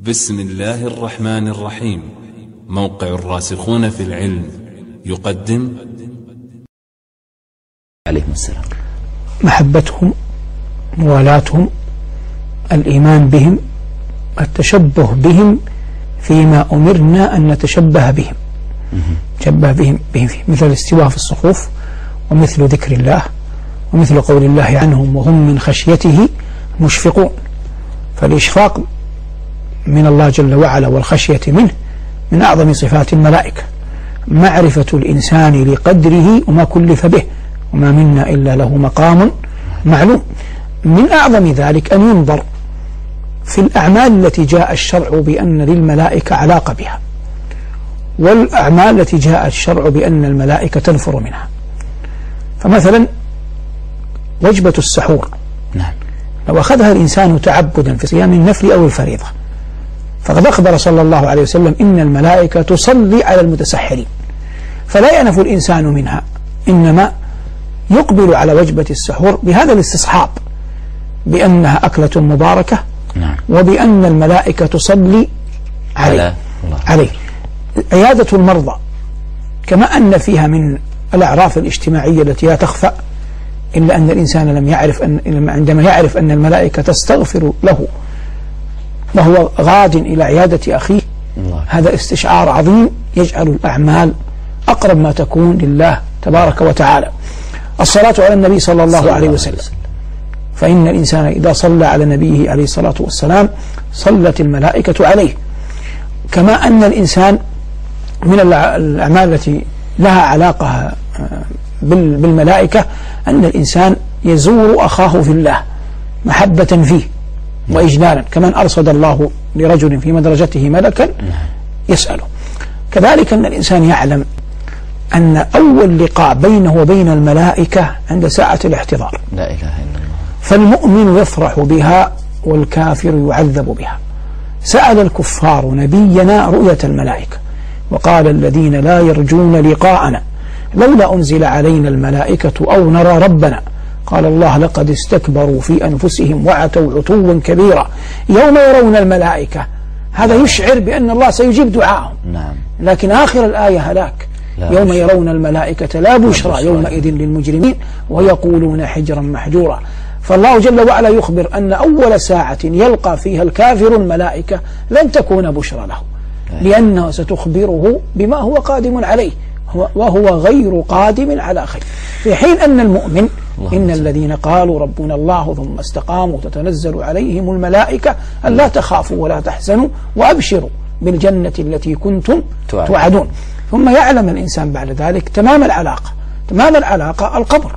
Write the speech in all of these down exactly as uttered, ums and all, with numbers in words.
بسم الله الرحمن الرحيم. موقع الراسخون في العلم يقدم عليهم السلام محبتهم، موالاتهم، الإيمان بهم، التشبه بهم فيما أمرنا أن نتشبه بهم تشبه بهم, بهم فيه، مثل الاستواء في الصفوف، ومثل ذكر الله، ومثل قول الله عنهم وهم من خشيته مشفقون. فالإشفاق من الله جل وعلا والخشية منه من أعظم صفات الملائكة. معرفة الإنسان لقدره وما كلف به، وما منا إلا له مقام معلوم. من أعظم ذلك أن ينظر في الأعمال التي جاء الشرع بأن للملائكة علاقة بها، والأعمال التي جاء الشرع بأن الملائكة تنفر منها. فمثلا وجبة السحور، نعم، لو أخذها الإنسان تعبدا في صيام النفل أو الفريضة، فقد أخبر صلى الله عليه وسلم إن الملائكة تصلي على المتسحرين، فلا ينف الإنسان منها، إنما يقبل على وجبة السحور بهذا الاستصحاب بأنها أكلة مباركة، نعم، وبأن الملائكة تصلي عليه, عليه. عيادة المرضى، كما أن فيها من الأعراف الاجتماعية التي لا تخفى، إلا أن الإنسان لم يعرف أن عندما يعرف أن الملائكة تستغفر له وهو غاد إلى عيادة أخيه، الله. هذا استشعار عظيم يجعل الأعمال أقرب ما تكون لله تبارك وتعالى. الصلاة على النبي صلى الله صلى عليه وسلم، فإن الإنسان إذا صلى على نبيه عليه الصلاة والسلام صلت الملائكة عليه. كما أن الإنسان من الأعمال التي لها علاقة بالملائكة أن الإنسان يزور أخاه في الله محبة فيه وإجلالا، كمن أرصد الله لرجل في مدرجته ملكا يسأله. كذلك أن الإنسان يعلم أن أول لقاء بينه وبين الملائكة عند ساعة الاحتضار، لا إله إلا الله. فالمؤمن يفرح بها والكافر يعذب بها. سأل الكفار نبينا رؤية الملائكة، وقال الذين لا يرجون لقاءنا لولا أنزل علينا الملائكة أو نرى ربنا، قال الله لقد استكبروا في أنفسهم وعتوا عتوا كبيرا يوم يرون الملائكة. هذا يشعر بأن الله سيجيب دعاءهم، نعم. لكن آخر الآية هلاك، يوم يرون الملائكة لا بشرى يومئذ للمجرمين ويقولون حجرا محجورا. فالله جل وعلا يخبر أن أول ساعة يلقى فيها الكافر الملائكة لن تكون بشرى له، لأنه ستخبره بما هو قادم عليه، وهو غير قادم على خير. في حين أن المؤمن إن الذين قالوا ربنا الله ثم استقاموا تتنزل عليهم الملائكة ألا تخافوا ولا تحزنوا وأبشروا بالجنة التي كنتم توعدون. ثم يعلم الإنسان بعد ذلك تمام العلاقة تمام العلاقة القبر،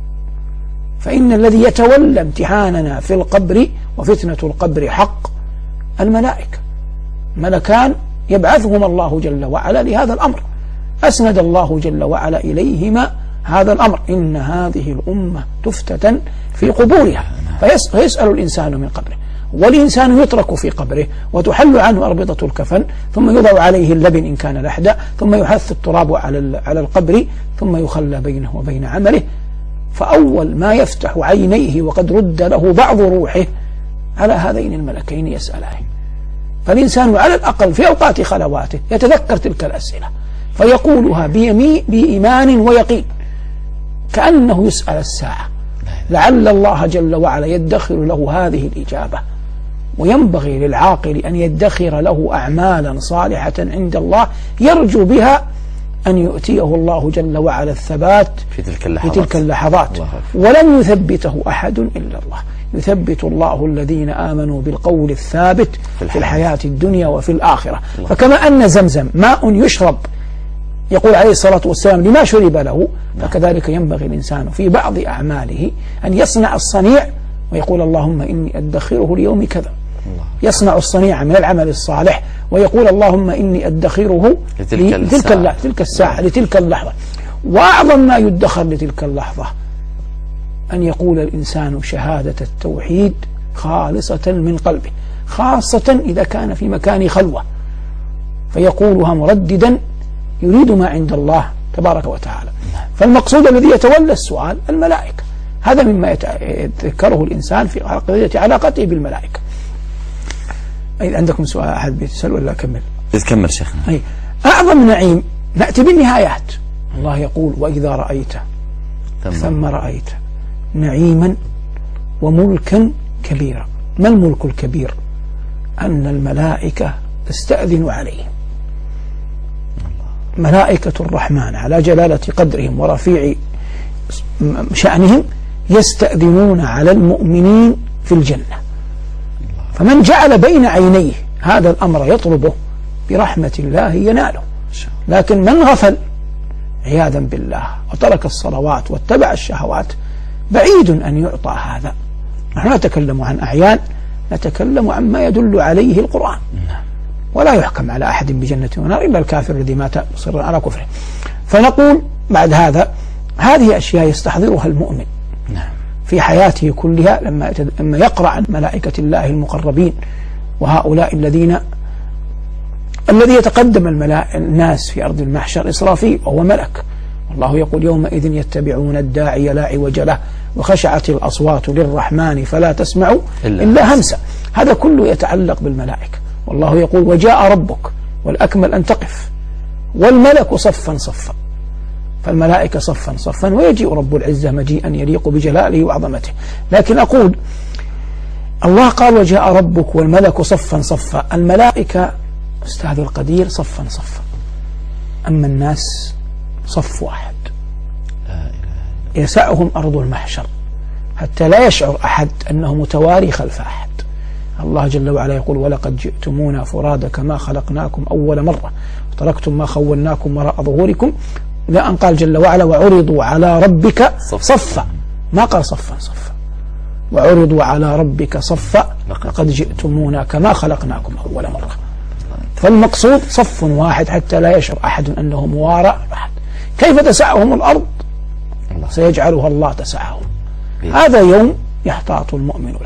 فإن الذي يتولى امتحاننا في القبر وفتنة القبر حق الملائكة، ملكان يبعثهما الله جل وعلا لهذا الأمر. أسند الله جل وعلا إليهما هذا الأمر، إن هذه الأمة تفتتن في قبورها، فيسأل الإنسان من قبره، والإنسان يترك في قبره وتحل عنه أربطة الكفن، ثم يضع عليه اللبن إن كان لحدا، ثم يحث التراب على على القبر، ثم يخلى بينه وبين عمله. فأول ما يفتح عينيه وقد رد له بعض روحه على هذين الملكين يسألان. فالإنسان على الأقل في أوقات خلواته يتذكر تلك الأسئلة فيقولها بإيمان ويقين، كأنه يسأل الساعة، لعل الله جل وعلا يدخر له هذه الإجابة. وينبغي للعاقل أن يدخر له أعمالا صالحة عند الله يرجو بها أن يؤتيه الله جل وعلا الثبات في تلك اللحظات, في تلك اللحظات. ولن يثبته أحد إلا الله. يثبت الله الذين آمنوا بالقول الثابت في, في الحياة الدنيا وفي الآخرة. الله. فكما أن زمزم ماء يشرب يقول عليه الصلاة والسلام لما شرب له، فكذلك ينبغي الإنسان في بعض أعماله أن يصنع الصنيع ويقول اللهم إني أدخره ليوم كذا، يصنع الصنيع من العمل الصالح ويقول اللهم إني أدخره لتلك, لتلك, لتلك الساعة لتلك اللحظة. وأعظم ما يدخر لتلك اللحظة أن يقول الإنسان شهادة التوحيد خالصة من قلبه، خاصة إذا كان في مكان خلوة، فيقولها مرددا يريد ما عند الله تبارك وتعالى. فالمقصود الذي يتولى السؤال الملائكة، هذا مما يتذكره الإنسان في قضية علاقته بالملائكة. عندكم سؤال أحد بيسأل ولا أكمل؟ تكمل شيخنا. أي أعظم نعيم نأتي بالنهايات. الله يقول وإذا رأيت ثم, ثم رأيت نعيما وملكا كبيرا. ما الملك الكبير؟ أن الملائكة تستأذن عليهم، ملائكة الرحمن على جلالة قدرهم ورفيع شأنهم يستأذنون على المؤمنين في الجنة. فمن جعل بين عينيه هذا الأمر يطلبه برحمة الله يناله، لكن من غفل عياذا بالله وترك الصلوات واتبع الشهوات بعيد أن يعطى هذا. نحن نتكلم عن أعيان، نتكلم عن ما يدل عليه القرآن، ولا يحكم على أحد بجنة ونار إلا الكافر الذي مات مصرا على كفره. فنقول بعد هذا هذه أشياء يستحضرها المؤمن في حياته كلها لما لما يقرأ عن ملائكة الله المقربين وهؤلاء الذين الذي يتقدم الملائكة الناس في أرض المحشر إسرافيل وهو ملك، والله يقول يومئذ يتبعون الداعي لا عوج له وخشعت الأصوات للرحمن فلا تسمع إلا همسا. هذا كله يتعلق بالملائكة. والله يقول وجاء ربك والأكمل أن تقف والملك صفا صفا، فالملائكة صفا صفا ويجيء رب العزة مجيئا يليق بجلاله وعظمته. لكن أقول الله قال وجاء ربك والملك صفا صفا، الملائكة أستاذ القدير صفا صفا، أما الناس صف واحد يسعهم أرض المحشر حتى لا يشعر أحد أنه متواري خلف أحد. الله جل وعلا يقول ولقد جئتمونا فرادا كما خلقناكم أول مرة وتركتم ما خولناكم وراء ظهوركم، لا أن قال جل وعلا وعرضوا على ربك صفا، ما قال صفا صفا، وعرضوا على ربك صفا لقد جئتمونا كما خلقناكم أول مرة. فالمقصود صف واحد حتى لا يشعر أحد أنه موارى أحد. كيف تسعهم الأرض؟ سيجعلها الله تسعهم. هذا يوم يحتاط المؤمن له.